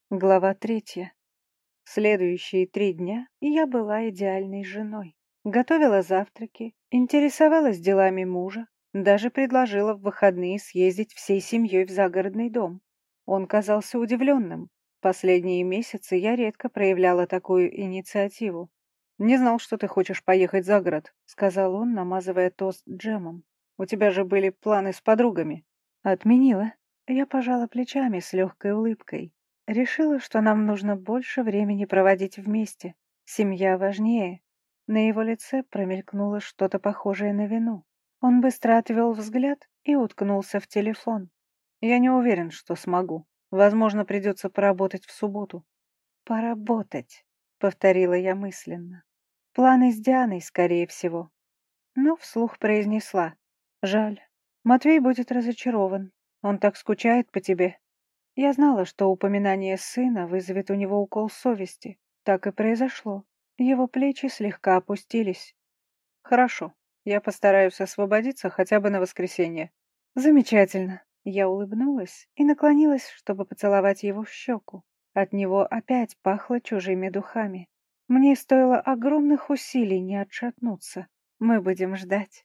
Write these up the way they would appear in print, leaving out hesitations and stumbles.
Глава 3. Следующие 3 дня я была идеальной женой. Готовила завтраки, интересовалась делами мужа, даже предложила в выходные съездить всей семьей в загородный дом. Он казался удивленным. Последние месяцы я редко проявляла такую инициативу. «Не знал, что ты хочешь поехать за город», — сказал он, намазывая тост джемом. «У тебя же были планы с подругами». Отменила. Я пожала плечами с легкой улыбкой. Решила, что нам нужно больше времени проводить вместе. Семья важнее. На его лице промелькнуло что-то похожее на вину. Он быстро отвел взгляд и уткнулся в телефон. Я не уверен, что смогу. Возможно, придется поработать в субботу. «Поработать», — повторила я мысленно. «Планы с Дианой, скорее всего». Но вслух произнесла. «Жаль. Матвей будет разочарован. Он так скучает по тебе». Я знала, что упоминание сына вызовет у него укол совести. Так и произошло. Его плечи слегка опустились. «Хорошо, я постараюсь освободиться хотя бы на воскресенье». «Замечательно». Я улыбнулась и наклонилась, чтобы поцеловать его в щеку. От него опять пахло чужими духами. Мне стоило огромных усилий не отшатнуться. Мы будем ждать.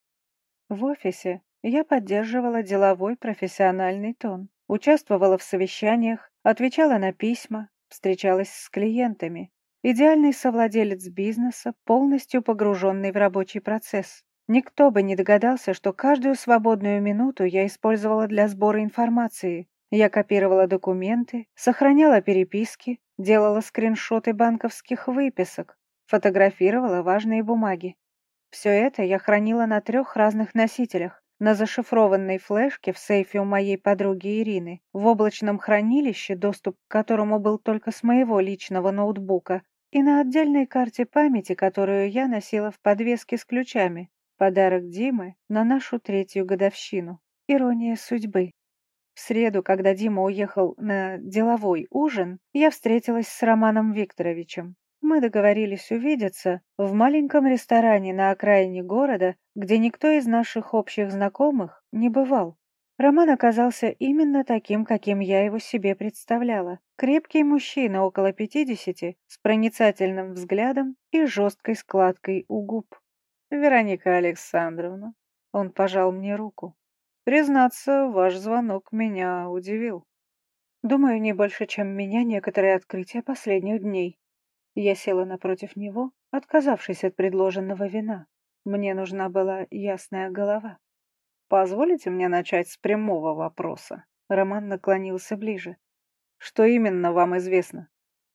В офисе я поддерживала деловой профессиональный тон, участвовала в совещаниях, отвечала на письма, встречалась с клиентами. Идеальный совладелец бизнеса, полностью погруженный в рабочий процесс. Никто бы не догадался, что каждую свободную минуту я использовала для сбора информации. Я копировала документы, сохраняла переписки, делала скриншоты банковских выписок, фотографировала важные бумаги. Все это я хранила на 3 разных носителях. На зашифрованной флешке в сейфе у моей подруги Ирины, в облачном хранилище, доступ к которому был только с моего личного ноутбука, и на отдельной карте памяти, которую я носила в подвеске с ключами. Подарок Димы на нашу 3-ю годовщину. Ирония судьбы. В среду, когда Дима уехал на деловой ужин, я встретилась с Романом Викторовичем. Мы договорились увидеться в маленьком ресторане на окраине города, где никто из наших общих знакомых не бывал. Роман оказался именно таким, каким я его себе представляла. Крепкий мужчина около 50, с проницательным взглядом и жесткой складкой у губ. «Вероника Александровна», — он пожал мне руку. «Признаться, ваш звонок меня удивил. Думаю, не больше, чем меня некоторые открытия последних дней». Я села напротив него, отказавшись от предложенного вина. Мне нужна была ясная голова. «Позволите мне начать с прямого вопроса?» Роман наклонился ближе. «Что именно вам известно?»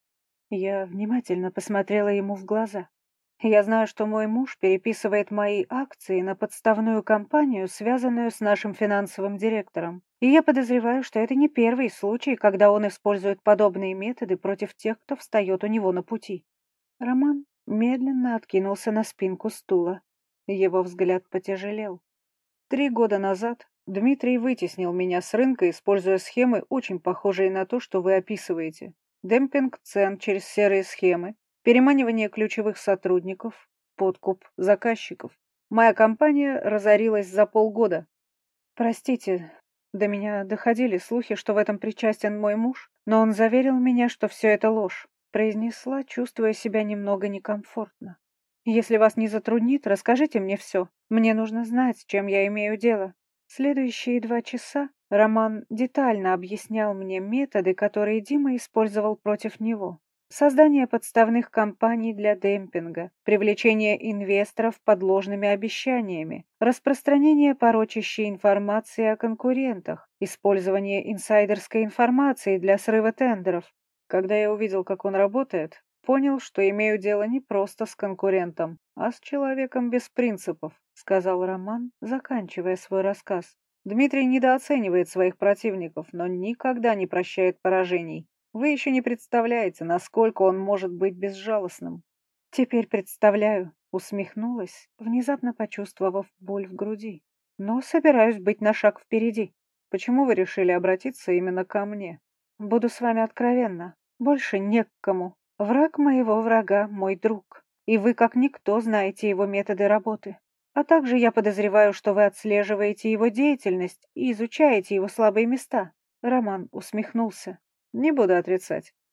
Я внимательно посмотрела ему в глаза. Я знаю, что мой муж переписывает мои акции на подставную компанию, связанную с нашим финансовым директором. И я подозреваю, что это не первый случай, когда он использует подобные методы против тех, кто встает у него на пути. Роман медленно откинулся на спинку стула. Его взгляд потяжелел. 3 года назад Дмитрий вытеснил меня с рынка, используя схемы, очень похожие на то, что вы описываете. Демпинг цен через серые схемы, переманивание ключевых сотрудников, подкуп заказчиков. Моя компания разорилась за полгода. Простите, до меня доходили слухи, что в этом причастен мой муж, но он заверил меня, что все это ложь, произнесла, чувствуя себя немного некомфортно. Если вас не затруднит, расскажите мне все. Мне нужно знать, с чем я имею дело. Следующие 2 часа Роман детально объяснял мне методы, которые Дима использовал против него. Создание подставных компаний для демпинга, привлечение инвесторов под ложными обещаниями, распространение порочащей информации о конкурентах, использование инсайдерской информации для срыва тендеров. Когда я увидел, как он работает, понял, что имею дело не просто с конкурентом, а с человеком без принципов, сказал Роман, заканчивая свой рассказ. Дмитрий недооценивает своих противников, но никогда не прощает поражений. Вы еще не представляете, насколько он может быть безжалостным. Теперь представляю, усмехнулась, внезапно почувствовав боль в груди. Но собираюсь быть на шаг впереди. Почему вы решили обратиться именно ко мне? Буду с вами откровенна. Больше не к кому. Враг моего врага — мой друг. И вы, как никто, знаете его методы работы. А также я подозреваю, что вы отслеживаете его деятельность и изучаете его слабые места. Роман усмехнулся. Не буду отрицать.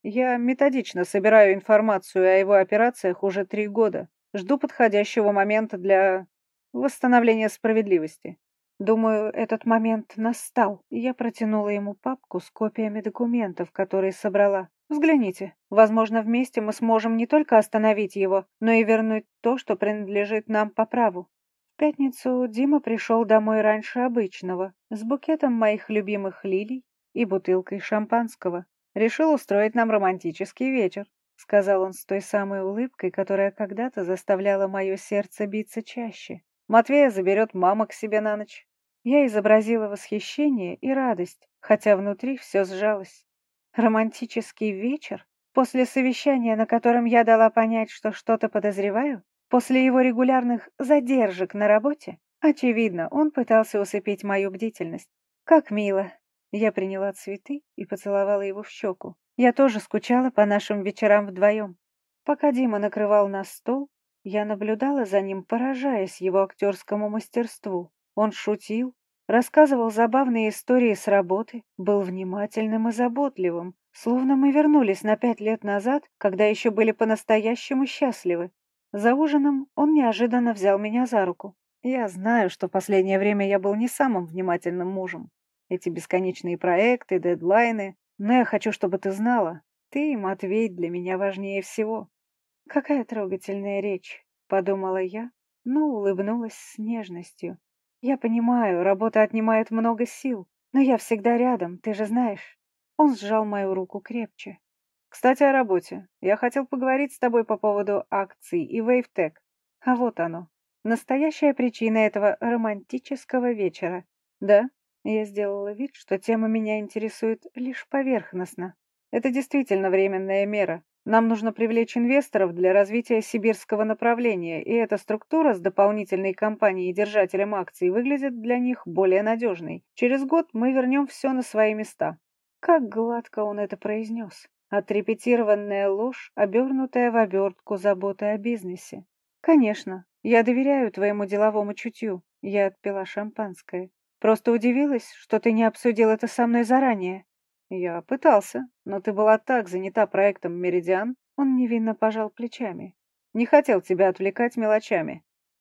Я методично собираю информацию о его операциях уже 3 года. Жду подходящего момента для восстановления справедливости. Думаю, этот момент настал, и я протянула ему папку с копиями документов, которые собрала. Взгляните. Возможно, вместе мы сможем не только остановить его, но и вернуть то, что принадлежит нам по праву. В пятницу Дима пришел домой раньше обычного, с букетом моих любимых лилий и бутылкой шампанского. Решил устроить нам романтический вечер, сказал он с той самой улыбкой, которая когда-то заставляла мое сердце биться чаще. Матвея заберет мама к себе на ночь. Я изобразила восхищение и радость, хотя внутри все сжалось. Романтический вечер? После совещания, на котором я дала понять, что что-то подозреваю? После его регулярных задержек на работе? Очевидно, он пытался усыпить мою бдительность. Как мило. Я приняла цветы и поцеловала его в щеку. Я тоже скучала по нашим вечерам вдвоем. Пока Дима накрывал на стол, я наблюдала за ним, поражаясь его актерскому мастерству. Он шутил, рассказывал забавные истории с работы, был внимательным и заботливым, словно мы вернулись на 5 лет назад, когда еще были по-настоящему счастливы. За ужином он неожиданно взял меня за руку. Я знаю, что последнее время я был не самым внимательным мужем. Эти бесконечные проекты, дедлайны. Но я хочу, чтобы ты знала, ты и Матвей для меня важнее всего. Какая трогательная речь, подумала я, но улыбнулась с нежностью. Я понимаю, работа отнимает много сил, но я всегда рядом, ты же знаешь. Он сжал мою руку крепче. Кстати, о работе. Я хотел поговорить с тобой по поводу акций и Вейвтек. А вот оно. Настоящая причина этого романтического вечера. Да, я сделала вид, что тема меня интересует лишь поверхностно. Это действительно временная мера. Нам нужно привлечь инвесторов для развития сибирского направления, и эта структура с дополнительной компанией и держателем акций выглядит для них более надежной. Через год мы вернем все на свои места. Как гладко он это произнес. Отрепетированная ложь, обернутая в обертку заботы о бизнесе. Конечно, я доверяю твоему деловому чутью. Я отпила шампанское. Просто удивилась, что ты не обсудил это со мной заранее. Я пытался, но ты была так занята проектом «Меридиан», он невинно пожал плечами. Не хотел тебя отвлекать мелочами.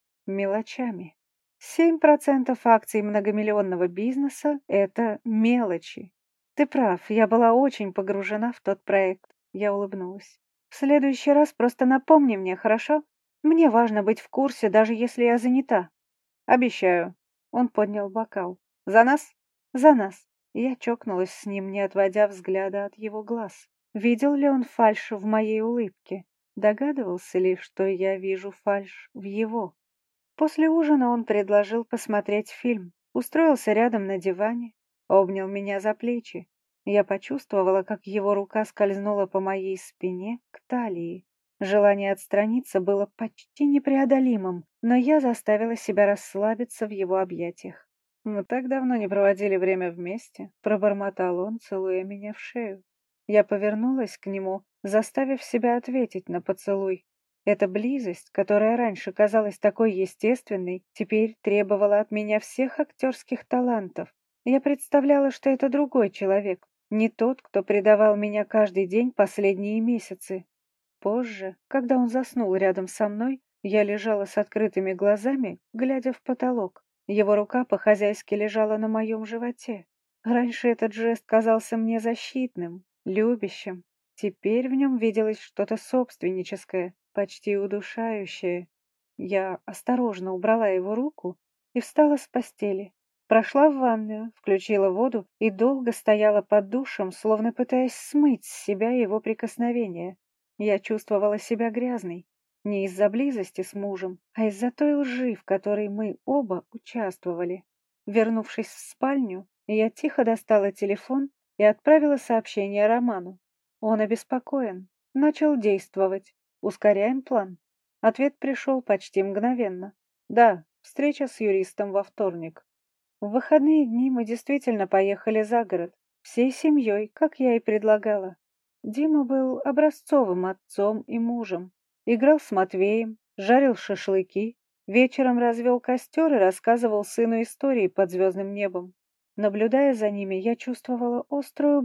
Мелочами. 7% акций многомиллионного бизнеса — это мелочи. Ты прав, я была очень погружена в тот проект. Я улыбнулась. В следующий раз просто напомни мне, хорошо? Мне важно быть в курсе, даже если я занята. Обещаю. Он поднял бокал. За нас? За нас. Я чокнулась с ним, не отводя взгляда от его глаз. Видел ли он фальшь в моей улыбке? Догадывался ли, что я вижу фальшь в его? После ужина он предложил посмотреть фильм, устроился рядом на диване, обнял меня за плечи. Я почувствовала, как его рука скользнула по моей спине к талии. Желание отстраниться было почти непреодолимым, но я заставила себя расслабиться в его объятиях. «Мы так давно не проводили время вместе», — пробормотал он, целуя меня в шею. Я повернулась к нему, заставив себя ответить на поцелуй. Эта близость, которая раньше казалась такой естественной, теперь требовала от меня всех актерских талантов. Я представляла, что это другой человек, не тот, кто предавал меня каждый день последние месяцы. Позже, когда он заснул рядом со мной, я лежала с открытыми глазами, глядя в потолок. Его рука по-хозяйски лежала на моем животе. Раньше этот жест казался мне защитным, любящим. Теперь в нем виделось что-то собственническое, почти удушающее. Я осторожно убрала его руку и встала с постели. Прошла в ванную, включила воду и долго стояла под душем, словно пытаясь смыть с себя его прикосновение. Я чувствовала себя грязной, не из-за близости с мужем, а из-за той лжи, в которой мы оба участвовали. Вернувшись в спальню, я тихо достала телефон и отправила сообщение Роману. Он обеспокоен, начал действовать. Ускоряем план. Ответ пришел почти мгновенно. Да, встреча с юристом во вторник. В выходные дни мы действительно поехали за город, всей семьей, как я и предлагала. Дима был образцовым отцом и мужем. Играл с Матвеем, жарил шашлыки, вечером развел костер и рассказывал сыну истории под звездным небом. Наблюдая за ними, я чувствовала острую боль.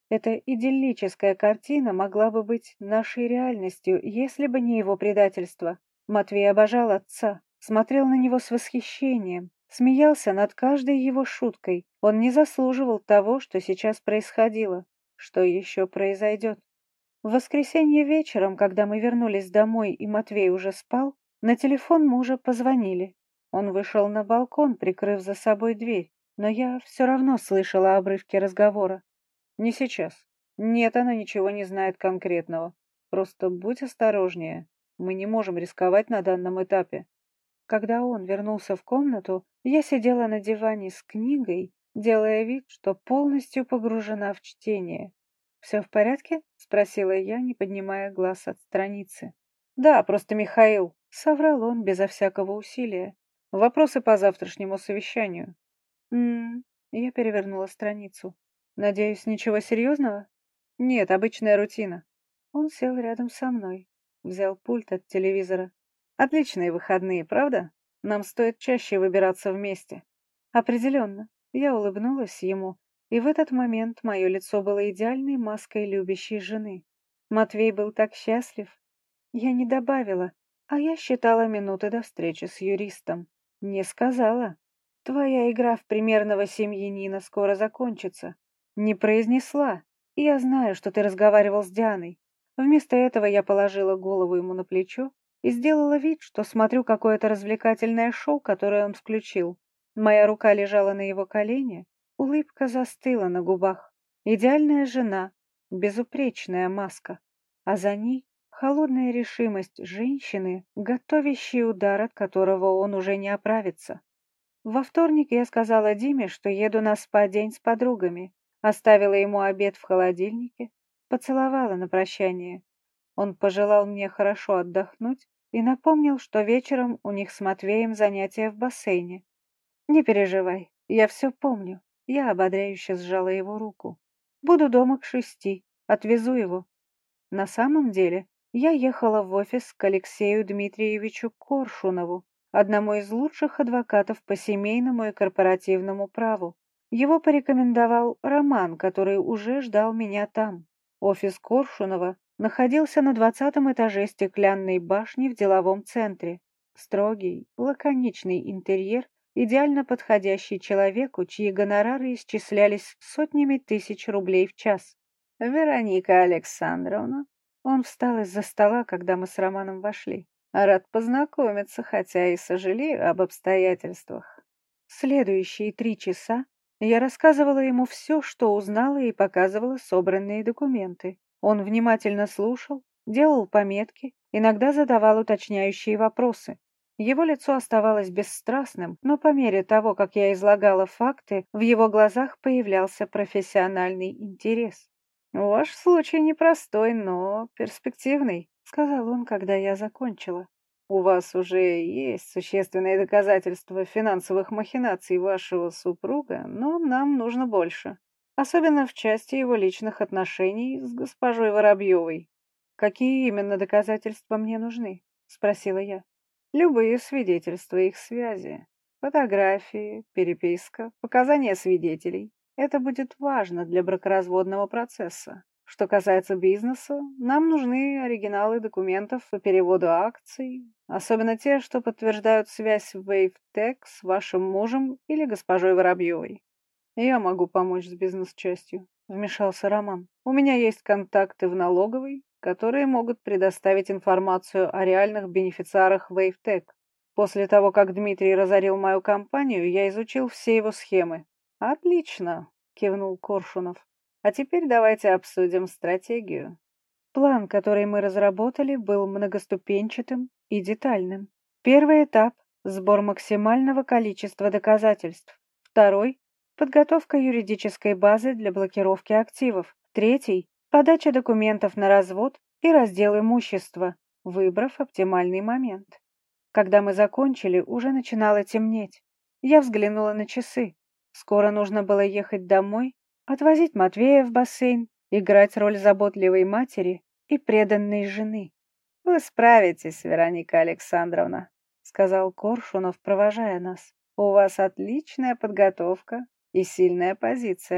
Эта идиллическая картина могла бы быть нашей реальностью, если бы не его предательство. Матвей обожал отца, смотрел на него с восхищением, смеялся над каждой его шуткой. Он не заслуживал того, что сейчас происходило, что еще произойдет. В воскресенье вечером, когда мы вернулись домой и Матвей уже спал, на телефон мужа позвонили. Он вышел на балкон, прикрыв за собой дверь, но я все равно слышала обрывки разговора. «Не сейчас. Нет, она ничего не знает конкретного. Просто будь осторожнее. Мы не можем рисковать на данном этапе». Когда он вернулся в комнату, я сидела на диване с книгой, делая вид, что полностью погружена в чтение. «Все в порядке?» — спросила я, не поднимая глаз от страницы. «Да, просто Михаил», — соврал он безо всякого усилия. «Вопросы по завтрашнему совещанию». «М-м-м», я перевернула страницу. «Надеюсь, ничего серьезного?» «Нет, обычная рутина». Он сел рядом со мной, взял пульт от телевизора. «Отличные выходные, правда? Нам стоит чаще выбираться вместе». «Определенно». Я улыбнулась ему, и в этот момент мое лицо было идеальной маской любящей жены. Матвей был так счастлив. Я не добавила, а я считала минуты до встречи с юристом. Не сказала. Твоя игра в примерного семьянина скоро закончится. Не произнесла. Я знаю, что ты разговаривал с Дианой. Вместо этого я положила голову ему на плечо и сделала вид, что смотрю какое-то развлекательное шоу, которое он включил. Моя рука лежала на его колене, улыбка застыла на губах. Идеальная жена, безупречная маска. А за ней холодная решимость женщины, готовящей удар, от которого он уже не оправится. Во вторник я сказала Диме, что еду на спа-день с подругами, оставила ему обед в холодильнике, поцеловала на прощание. Он пожелал мне хорошо отдохнуть и напомнил, что вечером у них с Матвеем занятия в бассейне. «Не переживай, я все помню». Я ободряюще сжала его руку. «Буду дома к 6, отвезу его». На самом деле, я ехала в офис к Алексею Дмитриевичу Коршунову, одному из лучших адвокатов по семейному и корпоративному праву. Его порекомендовал Роман, который уже ждал меня там. Офис Коршунова находился на 20-м этаже стеклянной башни в деловом центре. Строгий, лаконичный интерьер, идеально подходящий человеку, чьи гонорары исчислялись сотнями тысяч рублей в час. «Вероника Александровна». Он встал из-за стола, когда мы с Романом вошли. «Рад познакомиться, хотя и сожалею об обстоятельствах». Следующие 3 часа я рассказывала ему все, что узнала, и показывала собранные документы. Он внимательно слушал, делал пометки, иногда задавал уточняющие вопросы. Его лицо оставалось бесстрастным, но по мере того, как я излагала факты, в его глазах появлялся профессиональный интерес. «Ваш случай непростой, но перспективный», — сказал он, когда я закончила. «У вас уже есть существенные доказательства финансовых махинаций вашего супруга, но нам нужно больше, особенно в части его личных отношений с госпожой Воробьевой». «Какие именно доказательства мне нужны?» — спросила я. «Любые свидетельства их связи. Фотографии, переписка, показания свидетелей. Это будет важно для бракоразводного процесса. Что касается бизнеса, нам нужны оригиналы документов по переводу акций, особенно те, что подтверждают связь WaveTech с вашим мужем или госпожой Воробьевой. Я могу помочь с бизнес-частью», — вмешался Роман. «У меня есть контакты в налоговой, которые могут предоставить информацию о реальных бенефициарах WaveTech. После того, как Дмитрий разорил мою компанию, я изучил все его схемы. «Отлично», — кивнул Коршунов. «А теперь давайте обсудим стратегию». План, который мы разработали, был многоступенчатым и детальным. Первый этап — сбор максимального количества доказательств. Второй — подготовка юридической базы для блокировки активов. Третий — подача документов на развод и раздел имущества, выбрав оптимальный момент. Когда мы закончили, уже начинало темнеть. Я взглянула на часы. Скоро нужно было ехать домой, отвозить Матвея в бассейн, играть роль заботливой матери и преданной жены. «Вы справитесь, Вероника Александровна», — сказал Коршунов, провожая нас. «У вас отличная подготовка и сильная позиция.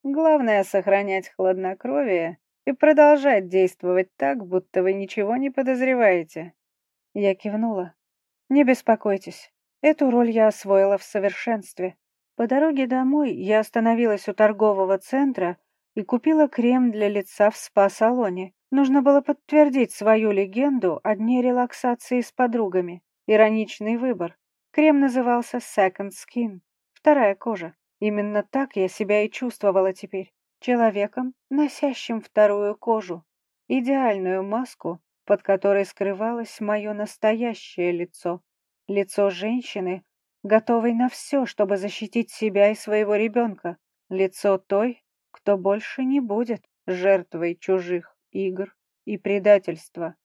Главное — сохранять хладнокровие и продолжать действовать так, будто вы ничего не подозреваете». Я кивнула. «Не беспокойтесь, эту роль я освоила в совершенстве». По дороге домой я остановилась у торгового центра и купила крем для лица в спа-салоне. Нужно было подтвердить свою легенду о дне релаксации с подругами. Ироничный выбор. Крем назывался Second Skin, вторая кожа. Именно так я себя и чувствовала теперь. Человеком, носящим вторую кожу. Идеальную маску, под которой скрывалось мое настоящее лицо. Лицо женщины, готовой на все, чтобы защитить себя и своего ребенка. Лицо той, кто больше не будет жертвой чужих игр и предательства.